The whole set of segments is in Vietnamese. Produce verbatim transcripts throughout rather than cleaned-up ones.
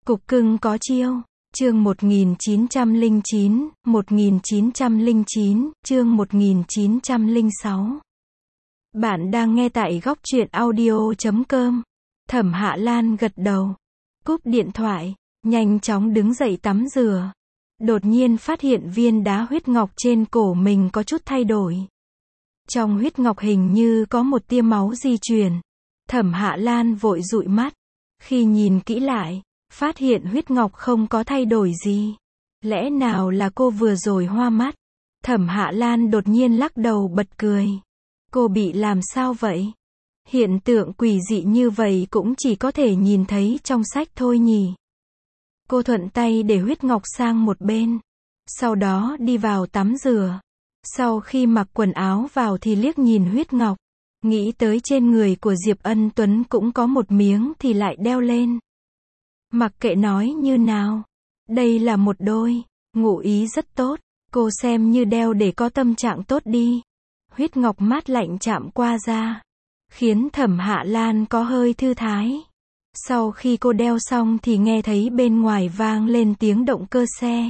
Cục cưng có chiêu. Chương một nghìn chín trăm lẻ chín, một nghìn chín trăm lẻ chín, chương một nghìn chín trăm lẻ sáu. Bạn đang nghe tại góc truyện audio chấm com. Thẩm Hạ Lan gật đầu, cúp điện thoại, nhanh chóng đứng dậy tắm rửa. Đột nhiên phát hiện viên đá huyết ngọc trên cổ mình có chút thay đổi. Trong huyết ngọc hình như có một tia máu di chuyển. Thẩm Hạ Lan vội dụi mắt. Khi nhìn kỹ lại, phát hiện huyết ngọc không có thay đổi gì. Lẽ nào là cô vừa rồi hoa mắt? Thẩm Hạ Lan đột nhiên lắc đầu bật cười. Cô bị làm sao vậy? Hiện tượng quỷ dị như vậy cũng chỉ có thể nhìn thấy trong sách thôi nhỉ. Cô thuận tay để huyết ngọc sang một bên. Sau đó đi vào tắm rửa. Sau khi mặc quần áo vào thì liếc nhìn huyết ngọc. Nghĩ tới trên người của Diệp Ân Tuấn cũng có một miếng thì lại đeo lên. Mặc kệ nói như nào, đây là một đôi, ngụ ý rất tốt, cô xem như đeo để có tâm trạng tốt đi. Huyết ngọc mát lạnh chạm qua da, khiến Thẩm Hạ Lan có hơi thư thái. Sau khi cô đeo xong thì nghe thấy bên ngoài vang lên tiếng động cơ xe.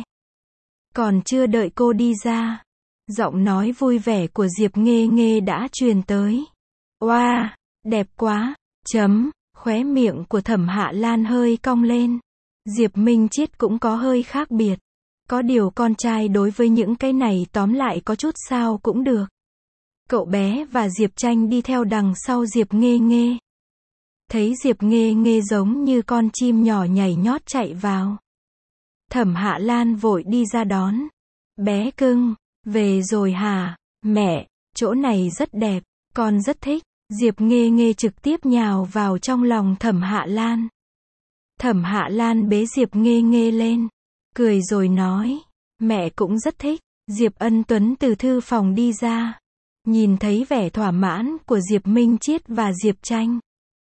Còn chưa đợi cô đi ra, giọng nói vui vẻ của Diệp Nghê Nghê đã truyền tới. Oa, wow, đẹp quá, chấm. Khóe miệng của Thẩm Hạ Lan hơi cong lên. Diệp Minh Chiết cũng có hơi khác biệt. Có điều con trai đối với những cái này tóm lại có chút sao cũng được. Cậu bé và Diệp Tranh đi theo đằng sau Diệp Nghê Nghê. Thấy Diệp Nghê Nghê giống như con chim nhỏ nhảy nhót chạy vào. Thẩm Hạ Lan vội đi ra đón. Bé cưng, về rồi hả? Mẹ, chỗ này rất đẹp, con rất thích. Diệp Nghê Nghê trực tiếp nhào vào trong lòng Thẩm Hạ Lan. Thẩm Hạ Lan bế Diệp Nghê Nghê lên, cười rồi nói, mẹ cũng rất thích. Diệp Ân Tuấn từ thư phòng đi ra, nhìn thấy vẻ thỏa mãn của Diệp Minh Chiết và Diệp Tranh,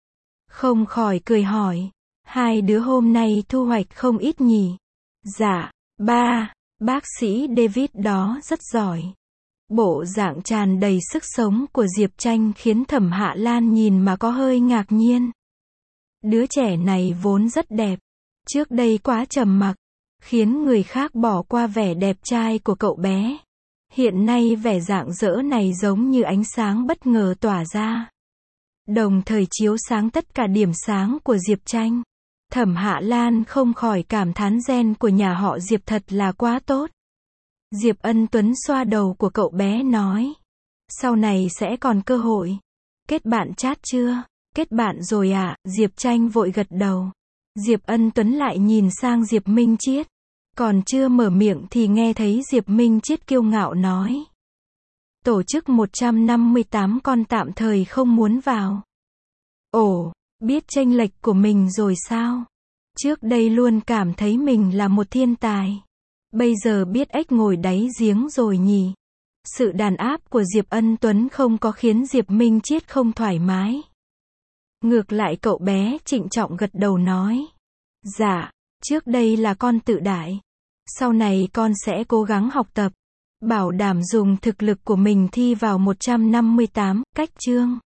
không khỏi cười hỏi, hai đứa hôm nay thu hoạch không ít nhỉ? Dạ, ba, bác sĩ David đó rất giỏi. Bộ dạng tràn đầy sức sống của Diệp Tranh khiến Thẩm Hạ Lan nhìn mà có hơi ngạc nhiên. Đứa trẻ này vốn rất đẹp, trước đây quá trầm mặc, khiến người khác bỏ qua vẻ đẹp trai của cậu bé. Hiện nay vẻ rạng rỡ này giống như ánh sáng bất ngờ tỏa ra, đồng thời chiếu sáng tất cả điểm sáng của Diệp Tranh. Thẩm Hạ Lan không khỏi cảm thán gen của nhà họ Diệp thật là quá tốt. Diệp Ân Tuấn xoa đầu của cậu bé nói, sau này sẽ còn cơ hội. Kết bạn chat chưa? Kết bạn rồi ạ, à? Diệp Tranh vội gật đầu. Diệp Ân Tuấn lại nhìn sang Diệp Minh Chiết. Còn chưa mở miệng thì nghe thấy Diệp Minh Chiết kiêu ngạo nói, tổ chức một trăm năm mươi tám con tạm thời không muốn vào. Ồ, biết chênh lệch của mình rồi sao? Trước đây luôn cảm thấy mình là một thiên tài. Bây giờ biết ếch ngồi đáy giếng rồi nhỉ. Sự đàn áp của Diệp Ân Tuấn không có khiến Diệp Minh Chiết không thoải mái. Ngược lại cậu bé trịnh trọng gật đầu nói, dạ, trước đây là con tự đại. Sau này con sẽ cố gắng học tập, bảo đảm dùng thực lực của mình thi vào một trăm năm mươi tám cách chương.